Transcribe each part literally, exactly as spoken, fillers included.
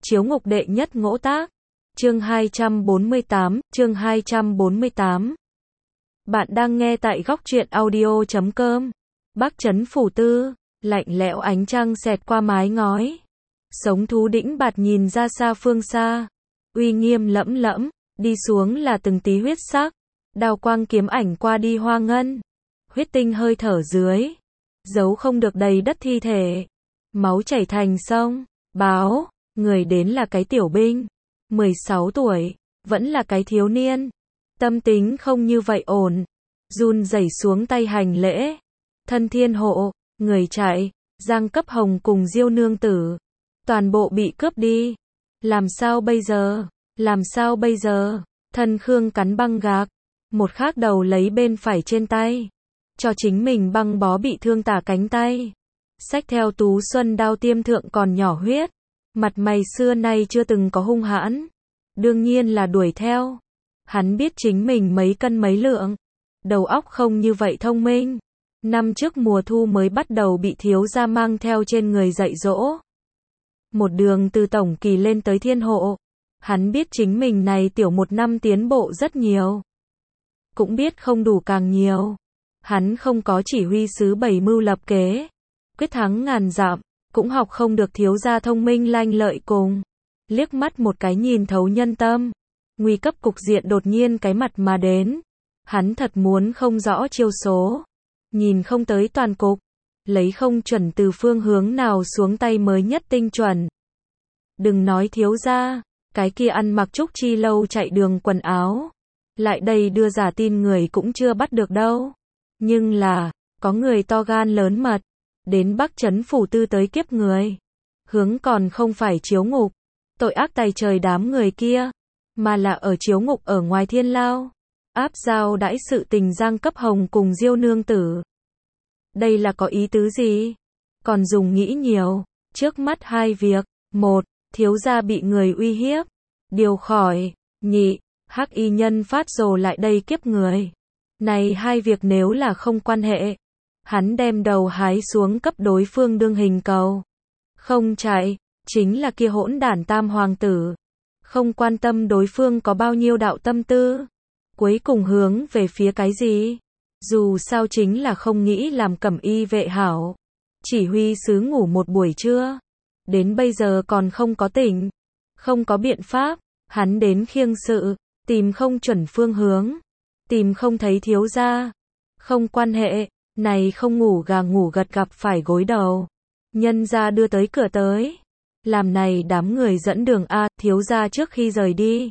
Chiếu ngục đệ nhất ngỗ tác. Chương hai trăm bốn mươi tám, chương hai trăm bốn mươi tám. Bạn đang nghe tại góc truyện audio chấm com. Bắc Trấn Phủ Tư, lạnh lẽo ánh trăng xẹt qua mái ngói. Sống thú đĩnh bạt nhìn ra xa phương xa, uy nghiêm lẫm lẫm, đi xuống là từng tí huyết sắc, đao quang kiếm ảnh qua đi hoa ngân, huyết tinh hơi thở dưới, giấu không được đầy đất thi thể, máu chảy thành sông. Báo, người đến là cái tiểu binh, mười sáu tuổi, vẫn là cái thiếu niên, tâm tính không như vậy ổn, run rẩy xuống tay hành lễ. Thân thiên hộ, người chạy, Giang Cấp Hồng cùng Diêu nương tử, toàn bộ bị cướp đi. Làm sao bây giờ? Làm sao bây giờ? Thân Khương cắn băng gạc, một khác đầu lấy bên phải trên tay, cho chính mình băng bó bị thương tả cánh tay. Xách theo Tú Xuân đao tiêm thượng còn nhỏ huyết, mặt mày xưa nay chưa từng có hung hãn, đương nhiên là đuổi theo. Hắn biết chính mình mấy cân mấy lượng, đầu óc không như vậy thông minh. Năm trước mùa thu mới bắt đầu bị thiếu gia mang theo trên người dạy dỗ. Một đường từ tổng kỳ lên tới thiên hộ, hắn biết chính mình này tiểu một năm tiến bộ rất nhiều. Cũng biết không đủ càng nhiều. Hắn không có chỉ huy sứ bảy mưu lập kế, quyết thắng ngàn dặm, cũng học không được thiếu gia thông minh lanh lợi cùng. Liếc mắt một cái nhìn thấu nhân tâm. Nguy cấp cục diện đột nhiên cái mặt mà đến. Hắn thật muốn không rõ chiêu số, nhìn không tới toàn cục, lấy không chuẩn từ phương hướng nào xuống tay mới nhất tinh chuẩn. Đừng nói thiếu gia, cái kia ăn mặc Trúc Chi Lâu chạy đường quần áo, lại đây đưa giả tin người cũng chưa bắt được đâu. Nhưng là, có người to gan lớn mật, đến Bắc Trấn Phủ Tư tới kiếp người. Hướng còn không phải chiếu ngục, tội ác tày trời đám người kia, mà là ở chiếu ngục ở ngoài thiên lao. Áp giao đãi sự tình Giang Cấp Hồng cùng Diêu nương tử. Đây là có ý tứ gì? Còn dùng nghĩ nhiều. Trước mắt hai việc. Một, thiếu gia bị người uy hiếp, điều khỏi. Nhị, hắc y nhân phát rồ lại đây kiếp người. Này hai việc nếu là không quan hệ, hắn đem đầu hái xuống cấp đối phương đương hình cầu. Không chạy, chính là kia hỗn đản tam hoàng tử. Không quan tâm đối phương có bao nhiêu đạo tâm tư. Cuối cùng hướng về phía cái gì? Dù sao chính là không nghĩ làm cẩm y vệ hảo. Chỉ huy sứ ngủ một buổi trưa, đến bây giờ còn không có tỉnh. Không có biện pháp, hắn đến khiêng sự, tìm không chuẩn phương hướng, tìm không thấy thiếu gia. Không quan hệ, này không ngủ gà ngủ gật gặp phải gối đầu. Nhân gia đưa tới cửa tới. Làm này đám người dẫn đường A, thiếu gia trước khi rời đi.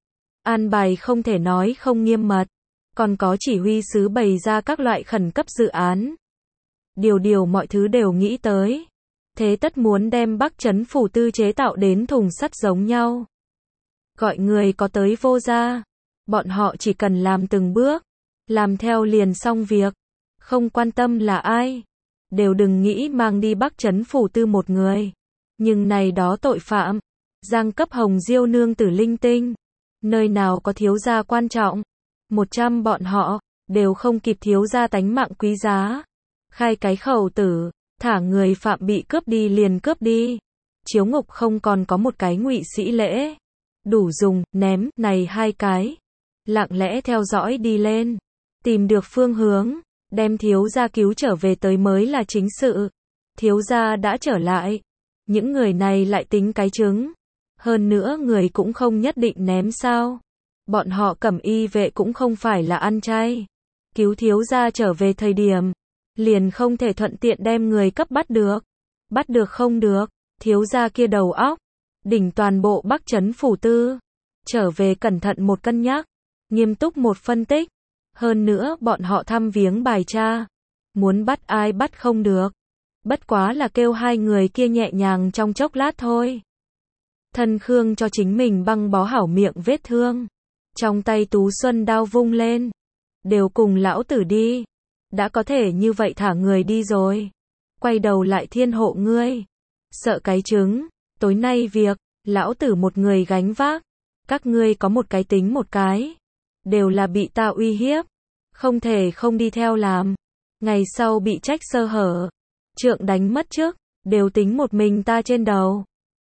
An bài không thể nói không nghiêm mật, còn có chỉ huy sứ bày ra các loại khẩn cấp dự án. Điều điều mọi thứ đều nghĩ tới. Thế tất muốn đem Bắc Trấn Phủ Tư chế tạo đến thùng sắt giống nhau. Gọi người có tới vô ra. Bọn họ chỉ cần làm từng bước, làm theo liền xong việc. Không quan tâm là ai, đều đừng nghĩ mang đi Bắc Trấn Phủ Tư một người. Nhưng này đó tội phạm, Giang Cấp Hồng Diêu nương tử linh tinh, nơi nào có thiếu gia quan trọng. Một trăm bọn họ, đều không kịp thiếu gia tánh mạng quý giá. Khai cái khẩu tử, thả người phạm bị cướp đi liền cướp đi. Chiếu ngục không còn có một cái ngụy sĩ lễ. Đủ dùng, ném, này hai cái. Lặng lẽ theo dõi đi lên. Tìm được phương hướng, đem thiếu gia cứu trở về tới mới là chính sự. Thiếu gia đã trở lại. Những người này lại tính cái trứng. Hơn nữa người cũng không nhất định ném sao. Bọn họ cẩm y vệ cũng không phải là ăn chay. Cứu thiếu gia trở về thời điểm, liền không thể thuận tiện đem người cấp bắt được. Bắt được không được, thiếu gia kia đầu óc, đỉnh toàn bộ Bắc Trấn Phủ Tư. Trở về cẩn thận một cân nhắc, nghiêm túc một phân tích. Hơn nữa bọn họ thăm viếng bài tra. Muốn bắt ai bắt không được. Bất quá là kêu hai người kia nhẹ nhàng trong chốc lát thôi. Thân Khương cho chính mình băng bó hảo miệng vết thương. Trong tay Tú Xuân đao vung lên. Đều cùng lão tử đi. Đã có thể như vậy thả người đi rồi. Quay đầu lại thiên hộ ngươi. Sợ cái trứng. Tối nay việc, lão tử một người gánh vác. Các ngươi có một cái tính một cái. Đều là bị ta uy hiếp. Không thể không đi theo làm. Ngày sau bị trách sơ hở. Trượng đánh mất trước. Đều tính một mình ta trên đầu.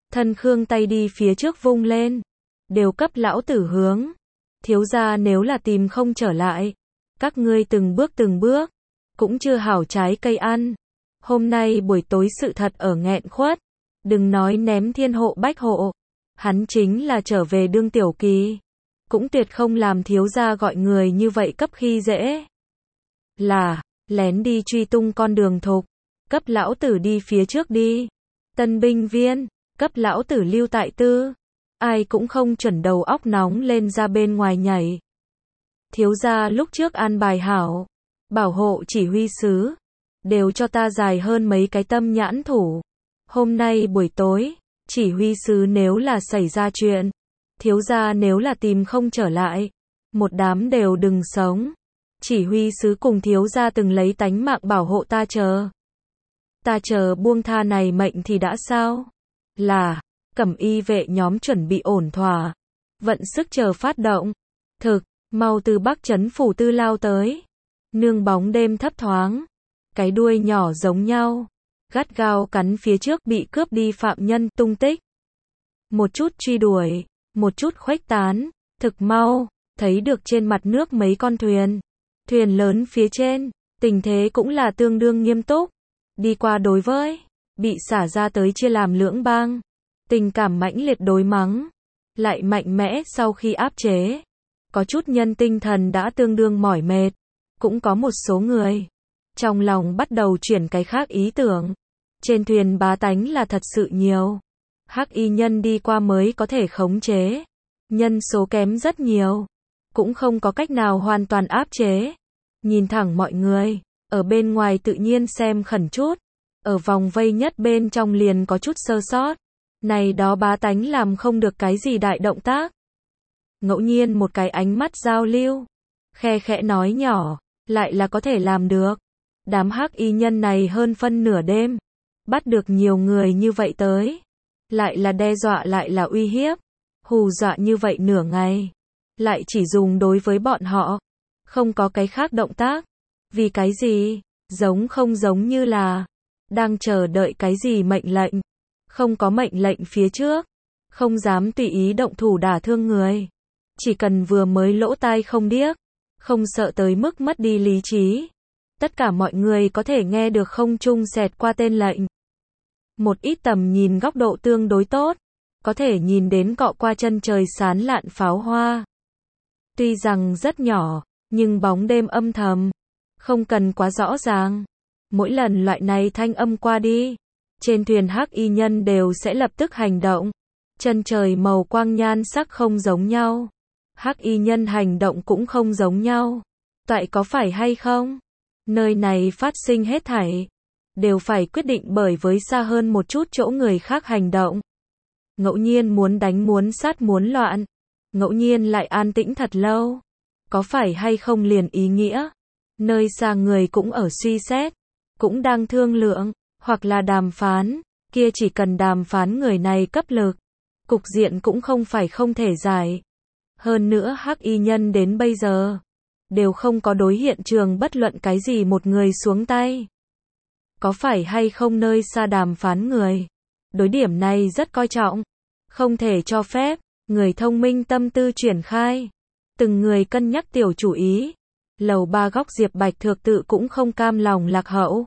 Thân Khương tay đi phía trước vung lên. Đều cấp lão tử hướng. Thiếu gia nếu là tìm không trở lại. Các ngươi từng bước từng bước. Cũng chưa hảo trái cây ăn. Hôm nay buổi tối sự thật ở nghẹn khuất. Đừng nói ném thiên hộ bách hộ. Hắn chính là trở về đương tiểu kỳ. Cũng tuyệt không làm thiếu gia gọi người như vậy cấp khi dễ. Là, lén đi truy tung con đường thục. Cấp lão tử đi phía trước đi. Tân binh viên, cấp lão tử lưu tại tư. Ai cũng không chuẩn đầu óc nóng lên ra bên ngoài nhảy. Thiếu gia lúc trước an bài hảo. Bảo hộ chỉ huy sứ. Đều cho ta dài hơn mấy cái tâm nhãn thủ. Hôm nay buổi tối, chỉ huy sứ nếu là xảy ra chuyện. Thiếu gia nếu là tìm không trở lại. Một đám đều đừng sống. Chỉ huy sứ cùng thiếu gia từng lấy tánh mạng bảo hộ ta chờ. Ta chờ buông tha này mệnh thì đã sao? Là, cẩm y vệ nhóm chuẩn bị ổn thỏa. Vận sức chờ phát động. Thực, mau từ Bắc Trấn phủ tư lao tới. Nương bóng đêm thấp thoáng. Cái đuôi nhỏ giống nhau. Gắt gao cắn phía trước bị cướp đi phạm nhân tung tích. Một chút truy đuổi, một chút khuếch tán. Thực mau, thấy được trên mặt nước mấy con thuyền. Thuyền lớn phía trên, tình thế cũng là tương đương nghiêm túc. Đi qua đối với, bị xả ra tới chia làm lưỡng bang. Tình cảm mãnh liệt đối mắng. Lại mạnh mẽ sau khi áp chế. Có chút nhân tinh thần đã tương đương mỏi mệt. Cũng có một số người. Trong lòng bắt đầu chuyển cái khác ý tưởng. Trên thuyền bá tánh là thật sự nhiều. Hắc y nhân đi qua mới có thể khống chế. Nhân số kém rất nhiều. Cũng không có cách nào hoàn toàn áp chế. Nhìn thẳng mọi người. Ở bên ngoài tự nhiên xem khẩn chút. Ở vòng vây nhất bên trong liền có chút sơ sót. Này đó bá tánh làm không được cái gì đại động tác. Ngẫu nhiên một cái ánh mắt giao lưu. Khe khẽ nói nhỏ. Lại là có thể làm được. Đám hắc y nhân này hơn phân nửa đêm. Bắt được nhiều người như vậy tới. Lại là đe dọa lại là uy hiếp. Hù dọa như vậy nửa ngày. Lại chỉ dùng đối với bọn họ. Không có cái khác động tác. Vì cái gì? Giống không giống như là đang chờ đợi cái gì mệnh lệnh. Không có mệnh lệnh phía trước. Không dám tùy ý động thủ đả thương người. Chỉ cần vừa mới lỗ tai không điếc. Không sợ tới mức mất đi lý trí. Tất cả mọi người có thể nghe được không trung xẹt qua tên lệnh. Một ít tầm nhìn góc độ tương đối tốt. Có thể nhìn đến cọ qua chân trời sán lạn pháo hoa. Tuy rằng rất nhỏ, nhưng bóng đêm âm thầm. Không cần quá rõ ràng. Mỗi lần loại này thanh âm qua đi. Trên thuyền hắc y nhân đều sẽ lập tức hành động. Chân trời màu quang nhan sắc không giống nhau. Hắc y nhân hành động cũng không giống nhau. Toại có phải hay không? Nơi này phát sinh hết thảy. Đều phải quyết định bởi với xa hơn một chút chỗ người khác hành động. Ngẫu nhiên muốn đánh muốn sát muốn loạn. Ngẫu nhiên lại an tĩnh thật lâu. Có phải hay không liền ý nghĩa. Nơi xa người cũng ở suy xét. Cũng đang thương lượng. Hoặc là đàm phán. Kia chỉ cần đàm phán người này cấp lực. Cục diện cũng không phải không thể giải. Hơn nữa hắc y nhân đến bây giờ. Đều không có đối hiện trường bất luận cái gì một người xuống tay. Có phải hay không nơi xa đàm phán người. Đối điểm này rất coi trọng. Không thể cho phép. Người thông minh tâm tư triển khai. Từng người cân nhắc tiểu chủ ý. Lầu ba góc Diệp Bạch Thược tự cũng không cam lòng lạc hậu.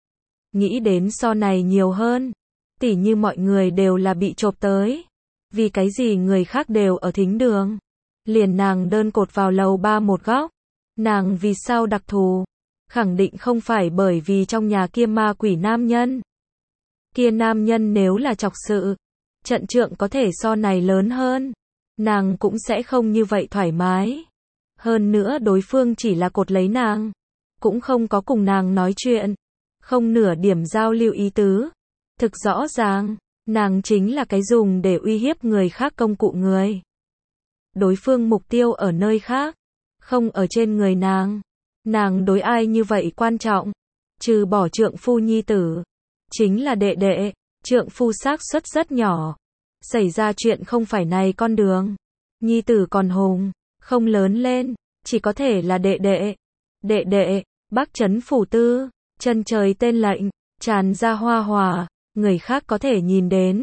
Nghĩ đến so này nhiều hơn. Tỉ như mọi người đều là bị chộp tới. Vì cái gì người khác đều ở thính đường. Liền nàng đơn cột vào lầu ba một góc. Nàng vì sao đặc thù? Khẳng định không phải bởi vì trong nhà kia ma quỷ nam nhân. Kia nam nhân nếu là chọc sự. Trận trượng có thể so này lớn hơn. Nàng cũng sẽ không như vậy thoải mái. Hơn nữa đối phương chỉ là cột lấy nàng. Cũng không có cùng nàng nói chuyện. Không nửa điểm giao lưu ý tứ. Thực rõ ràng, nàng chính là cái dùng để uy hiếp người khác công cụ người. Đối phương mục tiêu ở nơi khác. Không ở trên người nàng. Nàng đối ai như vậy quan trọng. Trừ bỏ trượng phu nhi tử. Chính là đệ đệ. Trượng phu xác suất rất nhỏ. Xảy ra chuyện không phải này con đường. Nhi tử còn hùng. Không lớn lên. Chỉ có thể là đệ đệ. Đệ đệ. Bắc Trấn phủ tư. Chân trời tên lệnh. Tràn ra hoa hòa. Người khác có thể nhìn đến.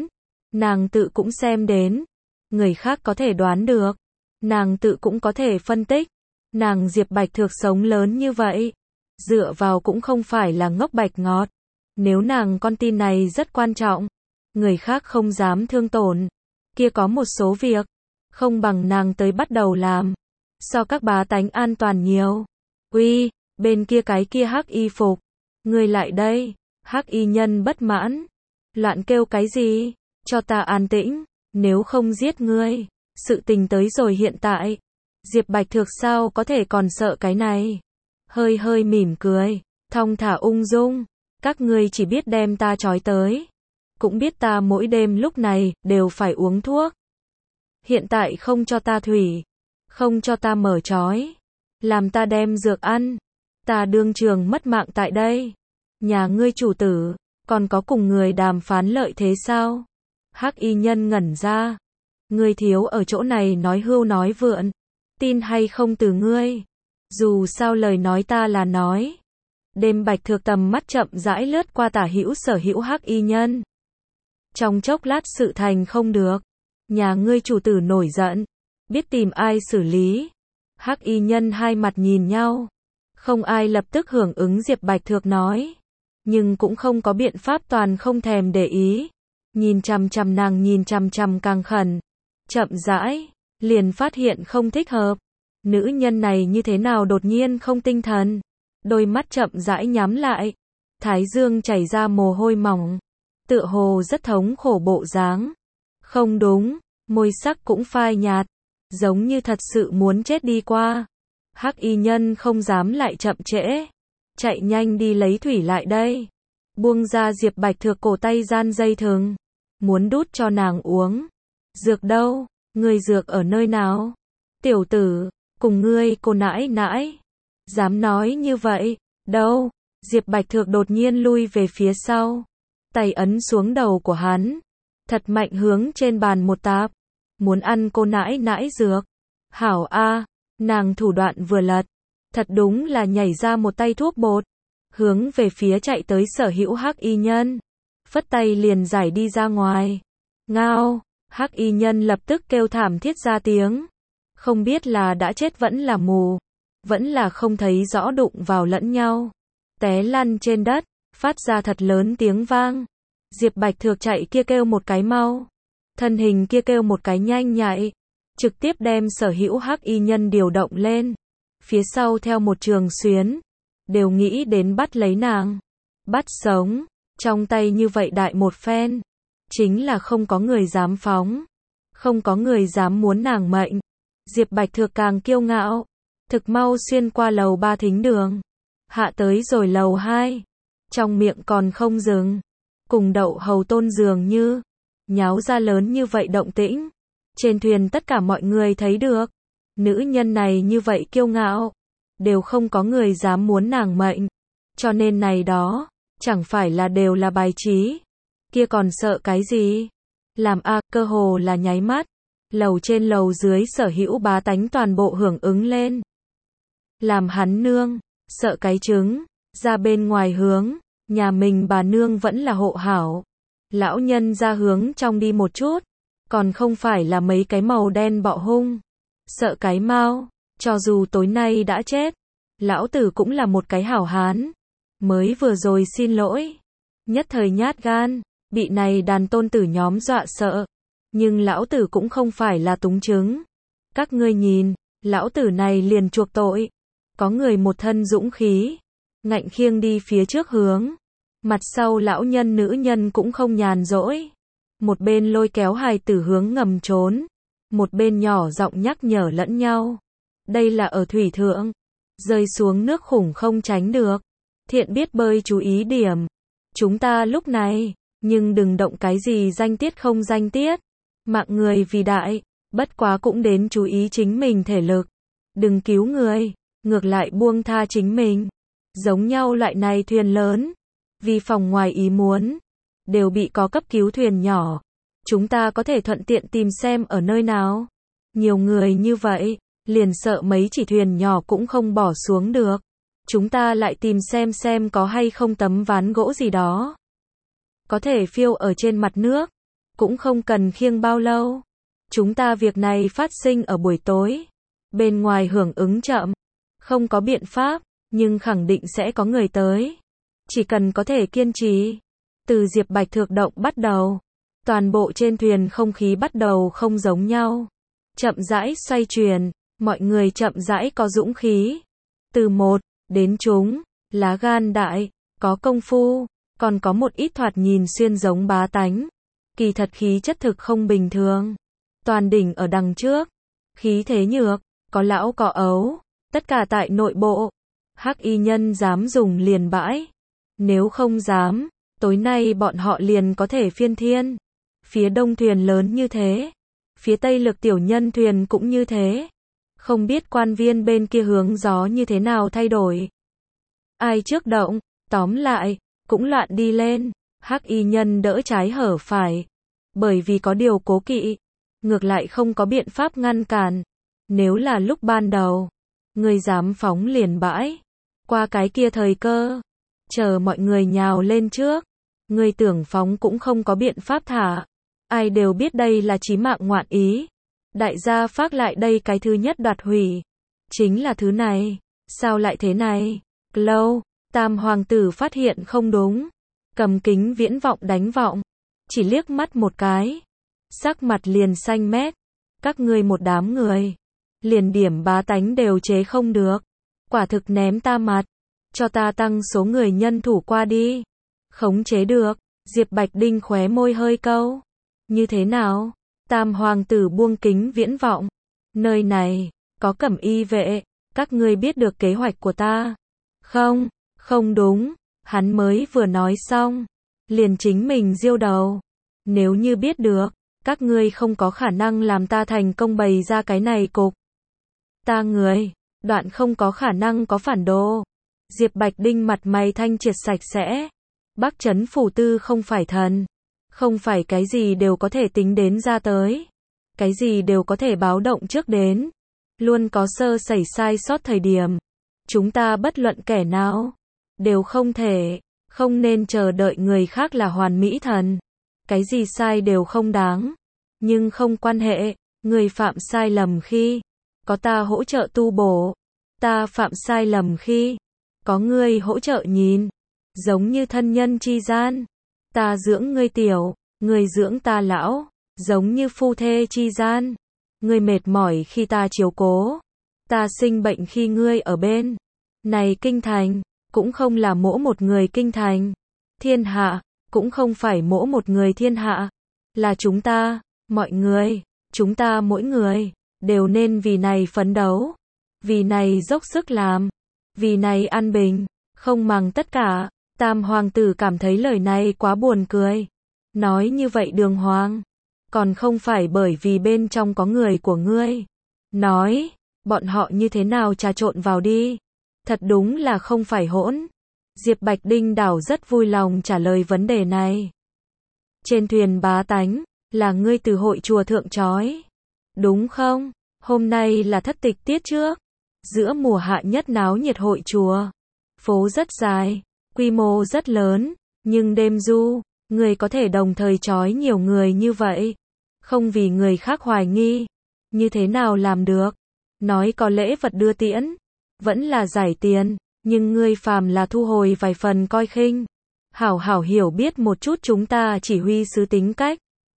nàng tự cũng xem đến, người khác có thể đoán được, nàng tự cũng có thể phân tích, nàng Diệp Bạch Thược sống lớn như vậy, dựa vào cũng không phải là ngốc bạch ngọt, nếu nàng con tin này rất quan trọng, người khác không dám thương tổn, kia có một số việc, không bằng nàng tới bắt đầu làm, so các bá tánh an toàn nhiều. Uy, bên kia cái kia hắc y phục, ngươi lại đây, hắc y nhân bất mãn, loạn kêu cái gì, cho ta an tĩnh, nếu không giết ngươi, sự tình tới rồi hiện tại, Diệp Bạch Thược sao có thể còn sợ cái này, hơi hơi mỉm cười, thong thả ung dung, các ngươi chỉ biết đem ta trói tới, cũng biết ta mỗi đêm lúc này, đều phải uống thuốc, hiện tại không cho ta thủy, không cho ta mở trói, làm ta đem dược ăn, ta đương trường mất mạng tại đây, nhà ngươi chủ tử, còn có cùng người đàm phán lợi thế sao? Hắc y nhân ngẩn ra, ngươi thiếu ở chỗ này nói hưu nói vượn, tin hay không từ ngươi, dù sao lời nói ta là nói. Đêm Bạch Thược tầm mắt chậm rãi lướt qua tả hữu sở hữu hắc y nhân. Trong chốc lát sự thành không được, nhà ngươi chủ tử nổi giận, biết tìm ai xử lý. Hắc y nhân hai mặt nhìn nhau, không ai lập tức hưởng ứng Diệp Bạch Thược nói, nhưng cũng không có biện pháp, toàn không thèm để ý, nhìn chằm chằm nàng, nhìn chằm chằm càng khẩn, chậm rãi, liền phát hiện không thích hợp, nữ nhân này như thế nào đột nhiên không tinh thần, đôi mắt chậm rãi nhắm lại, thái dương chảy ra mồ hôi mỏng, tựa hồ rất thống khổ bộ dáng, không đúng, môi sắc cũng phai nhạt, giống như thật sự muốn chết đi qua. Hắc y nhân không dám lại chậm trễ, chạy nhanh đi lấy thủy lại đây, buông ra Diệp Bạch Thược cổ tay gian dây thừng, muốn đút cho nàng uống. Dược đâu? Ngươi dược ở nơi nào? Tiểu tử, cùng ngươi cô nãi nãi, dám nói như vậy, đâu? Diệp Bạch Thược đột nhiên lui về phía sau, tay ấn xuống đầu của hắn, thật mạnh hướng trên bàn một táp, muốn ăn cô nãi nãi dược. Hảo a, nàng thủ đoạn vừa lật, thật đúng là nhảy ra một tay thuốc bột, hướng về phía chạy tới sở hữu hắc y nhân, phất tay liền giải đi ra ngoài. Ngao, hắc y nhân lập tức kêu thảm thiết ra tiếng, không biết là đã chết vẫn là mù, vẫn là không thấy rõ, đụng vào lẫn nhau, té lăn trên đất, phát ra thật lớn tiếng vang. Diệp Bạch Thược chạy kia kêu một cái mau, thân hình kia kêu một cái nhanh nhạy, trực tiếp đem sở hữu hắc y nhân điều động lên, phía sau theo một trường xuyến, đều nghĩ đến bắt lấy nàng, bắt sống, trong tay như vậy đại một phen, chính là không có người dám phóng, không có người dám muốn nàng mệnh. Diệp Bạch Thược càng kiêu ngạo, thực mau xuyên qua lầu ba thính đường, hạ tới rồi lầu hai, trong miệng còn không dừng, cùng đậu hầu tôn dường như, nháo ra lớn như vậy động tĩnh. Trên thuyền tất cả mọi người thấy được, nữ nhân này như vậy kiêu ngạo, đều không có người dám muốn nàng mệnh, cho nên này đó, chẳng phải là đều là bài trí, kia còn sợ cái gì, làm a, cơ hồ là nháy mắt, lầu trên lầu dưới sở hữu bá tánh toàn bộ hưởng ứng lên, làm hắn nương, sợ cái trứng, ra bên ngoài hướng, nhà mình bà nương vẫn là hộ hảo, lão nhân ra hướng trong đi một chút, còn không phải là mấy cái màu đen bọ hung, sợ cái mau, cho dù tối nay đã chết, lão tử cũng là một cái hảo hán, mới vừa rồi xin lỗi, nhất thời nhát gan, bị này đàn tôn tử nhóm dọa sợ, nhưng lão tử cũng không phải là túng trứng, các ngươi nhìn, lão tử này liền chuộc tội, có người một thân dũng khí, ngạnh khiêng đi phía trước hướng, mặt sau lão nhân nữ nhân cũng không nhàn rỗi, một bên lôi kéo hài tử hướng ngầm trốn, một bên nhỏ giọng nhắc nhở lẫn nhau, đây là ở thủy thượng, rơi xuống nước khủng không tránh được, thiện biết bơi chú ý điểm, chúng ta lúc này, nhưng đừng động cái gì danh tiết không danh tiết, mạng người vì đại, bất quá cũng đến chú ý chính mình thể lực, đừng cứu người, ngược lại buông tha chính mình, giống nhau loại này thuyền lớn, vì phòng ngoài ý muốn, đều bị có cấp cứu thuyền nhỏ, chúng ta có thể thuận tiện tìm xem ở nơi nào, nhiều người như vậy, liền sợ mấy chỉ thuyền nhỏ cũng không bỏ xuống được, chúng ta lại tìm xem xem có hay không tấm ván gỗ gì đó, có thể phiêu ở trên mặt nước, cũng không cần khiêng bao lâu. Chúng ta việc này phát sinh ở buổi tối. Bên ngoài hưởng ứng chậm. Không có biện pháp, nhưng khẳng định sẽ có người tới. Chỉ cần có thể kiên trì. Từ Diệp Bạch thực động bắt đầu. Toàn bộ trên thuyền không khí bắt đầu không giống nhau. Chậm rãi xoay chuyển, mọi người chậm rãi có dũng khí. Từ một đến chúng, lá gan đại, có công phu, còn có một ít thoạt nhìn xuyên giống bá tánh. Kỳ thật khí chất thực không bình thường. Toàn đỉnh ở đằng trước, khí thế nhược, có lão có ấu, tất cả tại nội bộ. Hắc y nhân dám dùng liền bãi. Nếu không dám, tối nay bọn họ liền có thể phiên thiên. Phía đông thuyền lớn như thế. Phía tây lực tiểu nhân thuyền cũng như thế. Không biết quan viên bên kia hướng gió như thế nào thay đổi. Ai trước động, tóm lại, cũng loạn đi lên. Hắc y nhân đỡ trái hở phải. Bởi vì có điều cố kỵ. Ngược lại không có biện pháp ngăn cản. Nếu là lúc ban đầu, người dám phóng liền bãi. Qua cái kia thời cơ. Chờ mọi người nhào lên trước. Người tưởng phóng cũng không có biện pháp thả. Ai đều biết đây là chí mạng ngoạn ý. Đại gia phát lại đây cái thứ nhất đoạt hủy. Chính là thứ này. Sao lại thế này? Lâu, tam hoàng tử phát hiện không đúng. Cầm kính viễn vọng đánh vọng. Chỉ liếc mắt một cái. Sắc mặt liền xanh mét. Các ngươi một đám người. Liền điểm bá tánh đều chế không được. Quả thực ném ta mặt. Cho ta tăng số người nhân thủ qua đi. Khống chế được. Diệp Bạch Đinh khóe môi hơi câu. Như thế nào? Tam hoàng tử buông kính viễn vọng. Nơi này, có cẩm y vệ. Các ngươi biết được kế hoạch của ta. Không, không đúng. Hắn mới vừa nói xong. Liền chính mình diêu đầu. Nếu như biết được, các ngươi không có khả năng làm ta thành công bày ra cái này cục. Ta người, đoạn không có khả năng có phản đồ. Diệp Bạch Đinh mặt mày thanh triệt sạch sẽ. Bắc Trấn Phủ Tư không phải thần. Không phải cái gì đều có thể tính đến ra tới. Cái gì đều có thể báo động trước đến. Luôn có sơ sẩy sai sót thời điểm. Chúng ta bất luận kẻ nào. Đều không thể. Không nên chờ đợi người khác là hoàn mỹ thần. Cái gì sai đều không đáng. Nhưng không quan hệ. Người phạm sai lầm khi. Có ta hỗ trợ tu bổ. Ta phạm sai lầm khi. Có ngươi hỗ trợ nhìn. Giống như thân nhân chi gian. Ta dưỡng ngươi tiểu. Ngươi dưỡng ta lão. Giống như phu thê chi gian. Ngươi mệt mỏi khi ta chiếu cố. Ta sinh bệnh khi ngươi ở bên. Này kinh thành. Cũng không là mỗi một người kinh thành. Thiên hạ. Cũng không phải mỗi một người thiên hạ. Là chúng ta. Mọi người. Chúng ta mỗi người. Đều nên vì này phấn đấu. Vì này dốc sức làm. Vì này an bình. Không màng tất cả. Tam hoàng tử cảm thấy lời này quá buồn cười. Nói như vậy đường hoàng. Còn không phải bởi vì bên trong có người của ngươi. Nói. Bọn họ như thế nào trà trộn vào đi. Thật đúng là không phải hỗn. Diệp Bạch Đinh đảo rất vui lòng trả lời vấn đề này. Trên thuyền bá tánh. Là ngươi từ hội chùa thượng chói. Đúng không? Hôm nay là thất tịch tiết trước. Giữa mùa hạ nhất náo nhiệt hội chùa. Phố rất dài. Quy mô rất lớn. Nhưng đêm du. Người có thể đồng thời chói nhiều người như vậy. Không vì người khác hoài nghi. Như thế nào làm được? Nói có lễ vật đưa tiễn. Vẫn là giải tiền. Nhưng ngươi phàm là thu hồi vài phần coi khinh. Hảo hảo hiểu biết một chút chúng ta chỉ huy sứ tính cách.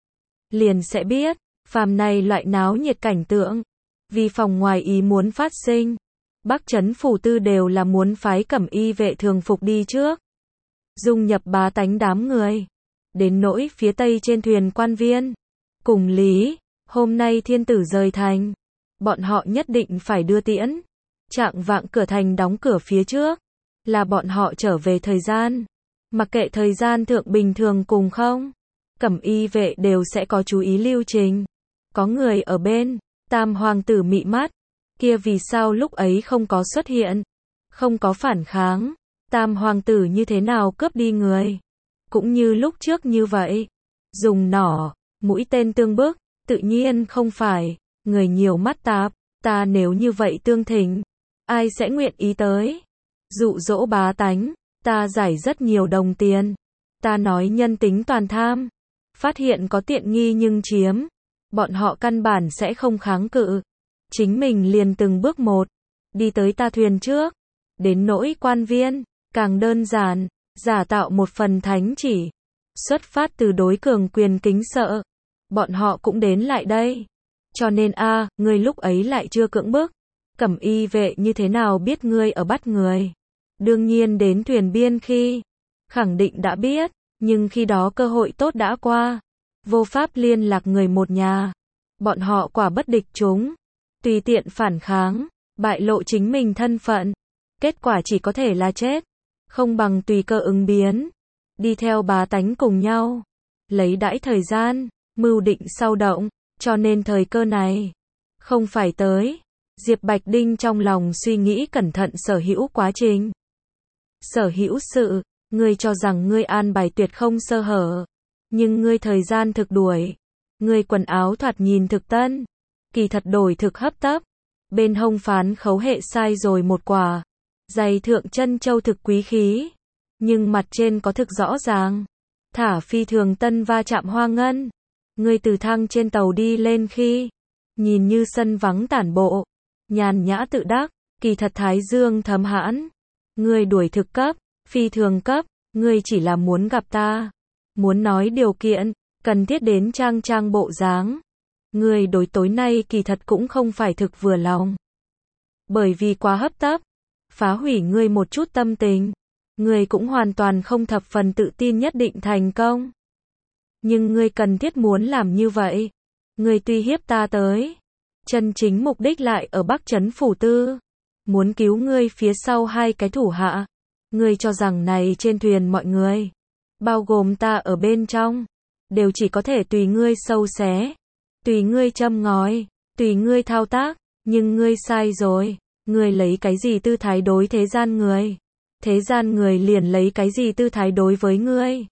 Liền sẽ biết. Phàm này loại náo nhiệt cảnh tượng. Vì phòng ngoài ý muốn phát sinh. Bắc Trấn Phủ Tư đều là muốn phái cẩm y vệ thường phục đi trước. Dung nhập bá tánh đám người. Đến nỗi phía tây trên thuyền quan viên. Cùng lý. Hôm nay thiên tử rời thành. Bọn họ nhất định phải đưa tiễn. Trạng vạng cửa thành đóng cửa phía trước. Là bọn họ trở về thời gian. Mặc kệ thời gian thượng bình thường cùng không. Cẩm y vệ đều sẽ có chú ý lưu trình. Có người ở bên. Tam hoàng tử mị mắt. Kia vì sao lúc ấy không có xuất hiện. Không có phản kháng. Tam hoàng tử như thế nào cướp đi người. Cũng như lúc trước như vậy. Dùng nỏ. Mũi tên tương bức. Tự nhiên không phải. Người nhiều mắt tạp. Ta nếu như vậy tương thỉnh. Ai sẽ nguyện ý tới. Dụ dỗ bá tánh. Ta giải rất nhiều đồng tiền. Ta nói nhân tính toàn tham. phát hiện có tiện nghi nhưng chiếm, bọn họ căn bản sẽ không kháng cự. Chính mình liền từng bước một, đi tới ta thuyền trước. Đến nỗi quan viên, càng đơn giản, giả tạo một phần thánh chỉ. Xuất phát từ đối cường quyền kính sợ. Bọn họ cũng đến lại đây. Cho nên a, ngươi lúc ấy lại chưa cưỡng bức. Cẩm y vệ như thế nào biết ngươi ở bắt người? Đương nhiên đến thuyền biên khi, khẳng định đã biết, nhưng khi đó cơ hội tốt đã qua. Vô pháp liên lạc người một nhà. Bọn họ quả bất địch chúng. Tùy tiện phản kháng, bại lộ chính mình thân phận. Kết quả chỉ có thể là chết. Không bằng tùy cơ ứng biến. Đi theo bá tánh cùng nhau. Lấy đãi thời gian, mưu định sau động. Cho nên thời cơ này, không phải tới. Diệp Bạch Đinh trong lòng suy nghĩ cẩn thận sở hữu quá trình. Sở hữu sự, ngươi cho rằng ngươi an bài tuyệt không sơ hở. Nhưng ngươi thời gian thực đuổi. Ngươi quần áo thoạt nhìn thực tân. Kỳ thật đổi thực hấp tấp. Bên hông phán khấu hệ sai rồi một quả. Giày thượng chân châu thực quý khí. Nhưng mặt trên có thực rõ ràng. Thả phi thường tân va chạm hoa ngân. Ngươi từ thang trên tàu đi lên khi. Nhìn như sân vắng tản bộ. Nhàn nhã tự đắc. Kỳ thật thái dương thấm hãn. Ngươi đuổi thực cấp. Phi thường cấp. Ngươi chỉ là muốn gặp ta. Muốn nói điều kiện. Cần thiết đến trang trang bộ dáng. Ngươi đối tối nay kỳ thật cũng không phải thực vừa lòng. Bởi vì quá hấp tấp. Phá hủy ngươi một chút tâm tình. Ngươi cũng hoàn toàn không thập phần tự tin nhất định thành công. Nhưng ngươi cần thiết muốn làm như vậy. Ngươi tuy hiếp ta tới. Chân chính mục đích lại ở Bắc Trấn Phủ Tư. Muốn cứu ngươi phía sau hai cái thủ hạ. Ngươi cho rằng này trên thuyền mọi người, bao gồm ta ở bên trong, đều chỉ có thể tùy ngươi sâu xé. Tùy ngươi châm ngòi. Tùy ngươi thao tác. Nhưng ngươi sai rồi. Ngươi lấy cái gì tư thái đối thế gian người? Thế gian người liền lấy cái gì tư thái đối với ngươi?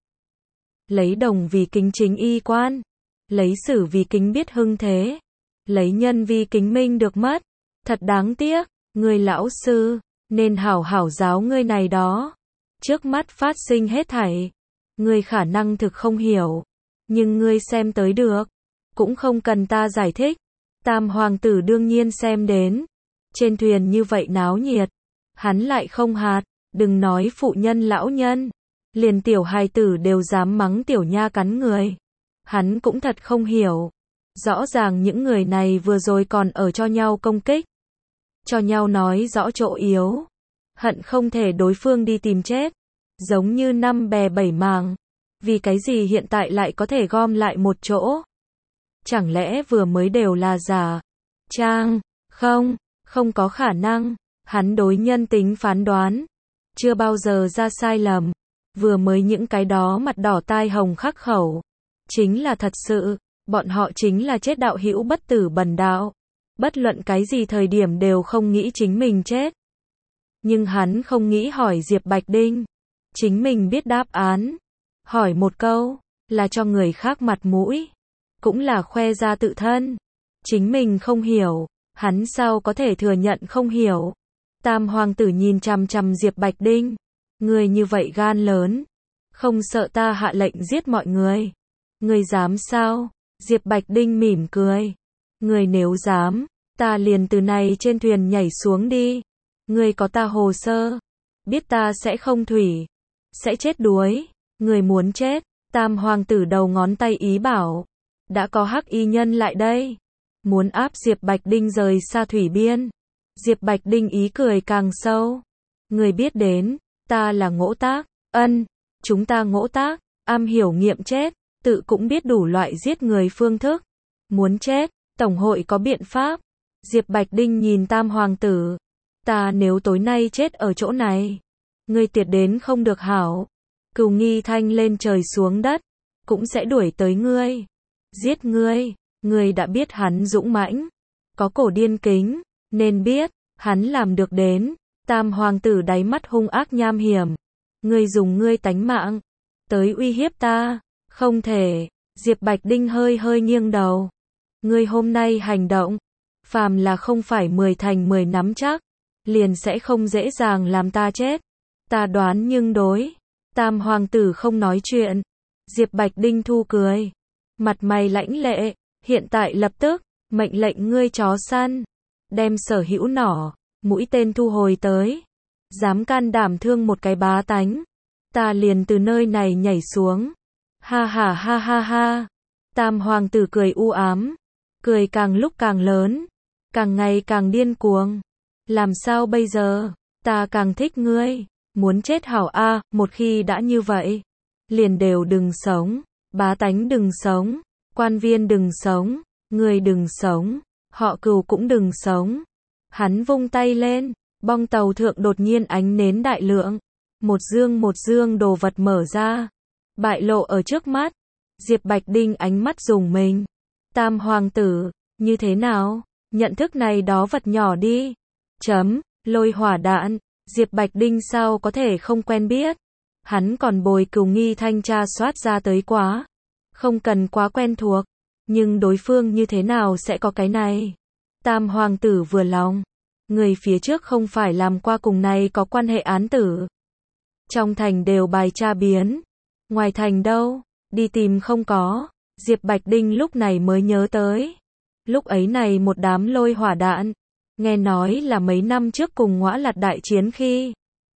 Lấy đồng vì kính chính y quan. Lấy sử vì kính biết hưng thế. Lấy nhân vì kính minh được mất. Thật đáng tiếc. Ngươi lão sư, nên hảo hảo giáo ngươi này đó. Trước mắt phát sinh hết thảy. Ngươi khả năng thực không hiểu. Nhưng ngươi xem tới được. Cũng không cần ta giải thích. Tam hoàng tử đương nhiên xem đến. Trên thuyền như vậy náo nhiệt. Hắn lại không hạt. Đừng nói phụ nhân lão nhân. Liền tiểu hài tử đều dám mắng tiểu nha cắn người. Hắn cũng thật không hiểu. Rõ ràng những người này vừa rồi còn ở cho nhau công kích. Cho nhau nói rõ chỗ yếu. Hận không thể đối phương đi tìm chết. Giống như năm bè bảy mảng. Vì cái gì hiện tại lại có thể gom lại một chỗ? Chẳng lẽ vừa mới đều là giả trang? Không, không có khả năng. Hắn đối nhân tính phán đoán. Chưa bao giờ ra sai lầm. Vừa mới những cái đó mặt đỏ tai hồng khắc khẩu. Chính là thật sự. Bọn họ chính là chết đạo hữu bất tử bần đạo. Bất luận cái gì thời điểm đều không nghĩ chính mình chết. Nhưng hắn không nghĩ hỏi Diệp Bạch Đinh. Chính mình biết đáp án. Hỏi một câu, là cho người khác mặt mũi. Cũng là khoe ra tự thân. Chính mình không hiểu. Hắn sao có thể thừa nhận không hiểu. Tam hoàng tử nhìn chằm chằm Diệp Bạch Đinh. Người như vậy gan lớn. Không sợ ta hạ lệnh giết mọi người. Người dám sao? Diệp Bạch Đinh mỉm cười. Người nếu dám, ta liền từ này trên thuyền nhảy xuống đi. Người có ta hồ sơ. Biết ta sẽ không thủy. Sẽ chết đuối. Người muốn chết. Tam hoàng tử đầu ngón tay ý bảo. Đã có hắc y nhân lại đây. Muốn áp Diệp Bạch Đinh rời xa thủy biên. Diệp Bạch Đinh ý cười càng sâu. Người biết đến, ta là Ngỗ Tác. Ân, chúng ta Ngỗ Tác, am hiểu nghiệm chết. Tự cũng biết đủ loại giết người phương thức. Muốn chết, Tổng hội có biện pháp. Diệp Bạch Đinh nhìn Tam hoàng tử. Ta nếu tối nay chết ở chỗ này. Ngươi tuyệt đến không được hảo. Cừu nghi thanh lên trời xuống đất. Cũng sẽ đuổi tới ngươi. Giết ngươi. Ngươi đã biết hắn dũng mãnh. Có cổ điên kính. Nên biết, hắn làm được đến. Tam hoàng tử đáy mắt hung ác nham hiểm. Ngươi dùng ngươi tánh mạng. Tới uy hiếp ta. Không thể. Diệp Bạch Đinh hơi hơi nghiêng đầu. Ngươi hôm nay hành động. Phàm là không phải mười thành mười nắm chắc. Liền sẽ không dễ dàng làm ta chết. Ta đoán nhưng đối. Tam hoàng tử không nói chuyện. Diệp Bạch Đinh thu cười. Mặt mày lãnh lệ, hiện tại lập tức, mệnh lệnh ngươi chó săn. Đem sở hữu nỏ, mũi tên thu hồi tới. Dám can đảm thương một cái bá tánh. Ta liền từ nơi này nhảy xuống. Ha ha ha ha ha. Tam hoàng tử cười u ám. Cười càng lúc càng lớn. Càng ngày càng điên cuồng. Làm sao bây giờ? Ta càng thích ngươi. Muốn chết hảo a, một khi đã như vậy. Liền đều đừng sống. Bá tánh đừng sống. Quan viên đừng sống. Ngươi đừng sống. Họ Cừu cũng đừng sống. Hắn vung tay lên. Bong tàu thượng đột nhiên ánh nến đại lượng. Một dương một dương đồ vật mở ra. Bại lộ ở trước mắt. Diệp Bạch Đinh ánh mắt rùng mình. Tam hoàng tử, như thế nào? Nhận thức này đó vật nhỏ đi. Chấm, lôi hỏa đạn. Diệp Bạch Đinh sao có thể không quen biết. Hắn còn bồi Cừu Nghi Thanh tra soát ra tới quá. Không cần quá quen thuộc. Nhưng đối phương như thế nào sẽ có cái này? Tam hoàng tử vừa lòng. Người phía trước không phải làm qua cùng này có quan hệ án tử. Trong thành đều bài tra biến. Ngoài thành đâu? Đi tìm không có. Diệp Bạch Đinh lúc này mới nhớ tới. Lúc ấy này một đám lôi hỏa đạn. Nghe nói là mấy năm trước cùng Ngõa Lạt đại chiến khi.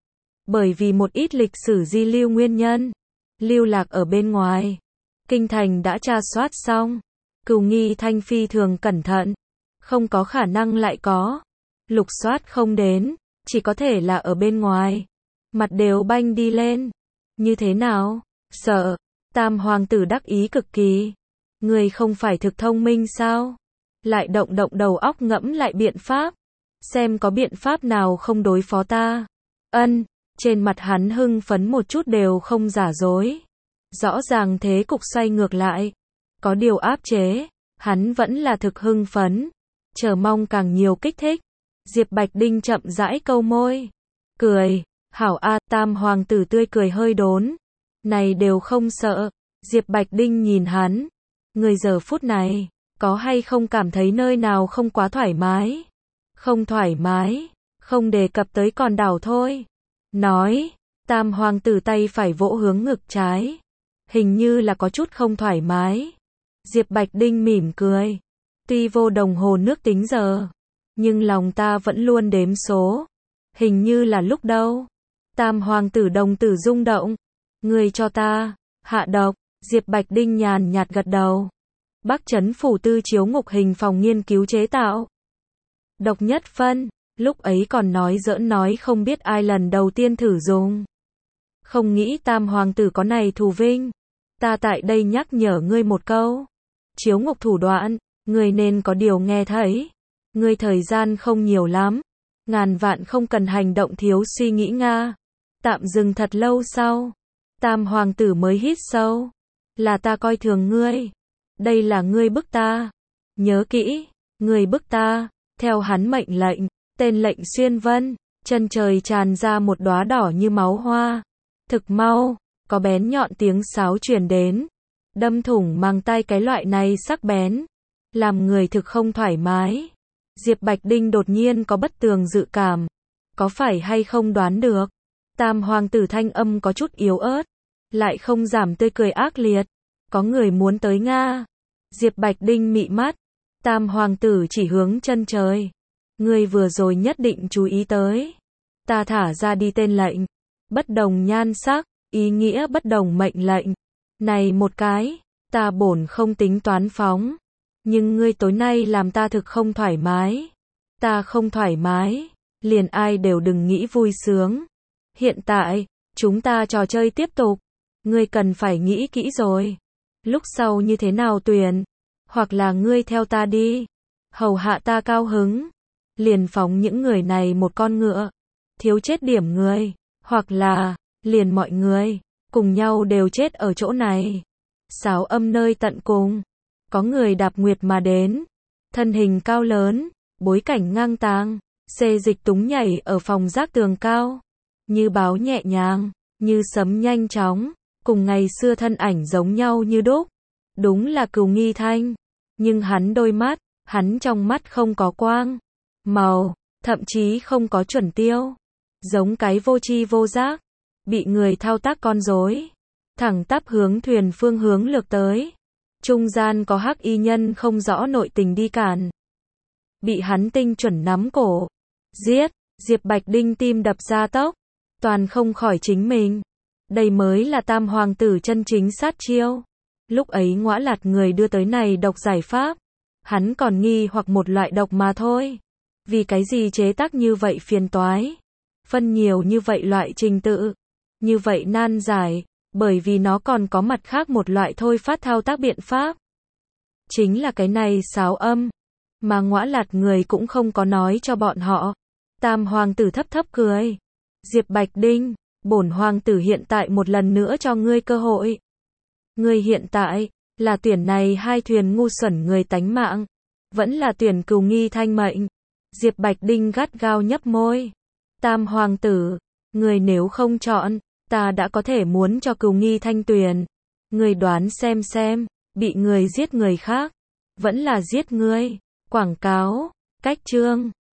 Bởi vì một ít lịch sử di lưu nguyên nhân. Lưu lạc ở bên ngoài. Kinh thành đã tra soát xong. Cừu Nghi Thanh phi thường cẩn thận. Không có khả năng lại có. Lục soát không đến. Chỉ có thể là ở bên ngoài. Mặt đều banh đi lên. Như thế nào? Sợ. Tam hoàng tử đắc ý cực kỳ. Người không phải thực thông minh sao? Lại động động đầu óc ngẫm lại biện pháp. Xem có biện pháp nào không đối phó ta. Ân. Trên mặt hắn hưng phấn một chút đều không giả dối. Rõ ràng thế cục xoay ngược lại. Có điều áp chế. Hắn vẫn là thực hưng phấn. Chờ mong càng nhiều kích thích. Diệp Bạch Đinh chậm rãi câu môi. Cười. Hảo a, tam hoàng tử tươi cười hơi đốn. Này đều không sợ. Diệp Bạch Đinh nhìn hắn. Người giờ phút này, có hay không cảm thấy nơi nào không quá thoải mái? Không thoải mái, không đề cập tới còn đảo thôi. Nói, tam hoàng tử tay phải vỗ hướng ngực trái. Hình như là có chút không thoải mái. Diệp Bạch Đinh mỉm cười. Tuy vô đồng hồ nước tính giờ, nhưng lòng ta vẫn luôn đếm số. Hình như là lúc đâu. Tam hoàng tử đồng tử rung động. Người cho ta, hạ độc. Diệp Bạch Đinh nhàn nhạt gật đầu. Bắc Trấn phủ tư chiếu ngục hình phòng nghiên cứu chế tạo. Độc nhất phân, lúc ấy còn nói giỡn nói không biết ai lần đầu tiên thử dùng. Không nghĩ tam hoàng tử có này thù vinh. Ta tại đây nhắc nhở ngươi một câu. Chiếu ngục thủ đoạn, ngươi nên có điều nghe thấy. Ngươi thời gian không nhiều lắm. Ngàn vạn không cần hành động thiếu suy nghĩ nga. Tạm dừng thật lâu sau. Tam hoàng tử mới hít sâu. Là ta coi thường ngươi. Đây là ngươi bức ta. Nhớ kỹ, ngươi bức ta. Theo hắn mệnh lệnh, tên lệnh xuyên vân, chân trời tràn ra một đóa đỏ như máu hoa. Thực mau, có bén nhọn tiếng sáo truyền đến. Đâm thủng mang tai cái loại này sắc bén. Làm người thực không thoải mái. Diệp Bạch Đinh đột nhiên có bất tường dự cảm. Có phải hay không đoán được? Tam hoàng tử thanh âm có chút yếu ớt. Lại không giảm tươi cười ác liệt. Có người muốn tới Nga. Diệp Bạch Đinh mị mắt. Tam hoàng tử chỉ hướng chân trời. Ngươi vừa rồi nhất định chú ý tới. Ta thả ra đi tên lệnh. Bất đồng nhan sắc, ý nghĩa bất đồng mệnh lệnh. Này một cái, ta bổn không tính toán phóng. Nhưng ngươi tối nay làm ta thực không thoải mái. Ta không thoải mái, liền ai đều đừng nghĩ vui sướng. Hiện tại, chúng ta trò chơi tiếp tục. Ngươi cần phải nghĩ kỹ rồi. Lúc sau như thế nào tuyển? Hoặc là ngươi theo ta đi. Hầu hạ ta cao hứng. Liền phóng những người này một con ngựa. Thiếu chết điểm người. Hoặc là, liền mọi người. Cùng nhau đều chết ở chỗ này. Sáo âm nơi tận cùng. Có người đạp nguyệt mà đến. Thân hình cao lớn. Bối cảnh ngang tàng. Xê dịch túng nhảy ở phòng giác tường cao. Như báo nhẹ nhàng. Như sấm nhanh chóng. Cùng ngày xưa thân ảnh giống nhau như đúc. Đúng là Cừu Nghi Thanh. Nhưng hắn đôi mắt, hắn trong mắt không có quang, màu, thậm chí không có chuẩn tiêu. Giống cái vô tri vô giác, bị người thao tác con rối. thẳng tắp hướng thuyền phương hướng lược tới. Trung gian có hắc y nhân không rõ nội tình đi cản. Bị hắn tinh chuẩn nắm cổ. Giết, Diệp Bạch Đinh tim đập ra tốc. Toàn không khỏi chính mình. Đây mới là tam hoàng tử chân chính sát chiêu. Lúc ấy ngõa lạt người đưa tới này độc giải pháp. Hắn còn nghi hoặc một loại độc mà thôi. Vì cái gì chế tác như vậy phiền toái. Phân nhiều như vậy loại trình tự. Như vậy nan giải. Bởi vì nó còn có mặt khác một loại thôi phát thao tác biện pháp. Chính là cái này sáo âm. Mà ngõa lạt người cũng không có nói cho bọn họ. Tam hoàng tử thấp thấp cười. Diệp Bạch Đinh, bổn hoàng tử hiện tại một lần nữa cho ngươi cơ hội. Ngươi hiện tại, là tuyển này hai thuyền ngu xuẩn người tánh mạng. Vẫn là tuyển Cửu Nghi Thanh mệnh. Diệp Bạch Đinh gắt gao nhấp môi. Tam hoàng tử, người nếu không chọn, ta đã có thể muốn cho Cửu Nghi Thanh tuyển. Người đoán xem xem, bị người giết người khác, vẫn là giết ngươi. Quảng cáo, cách chương.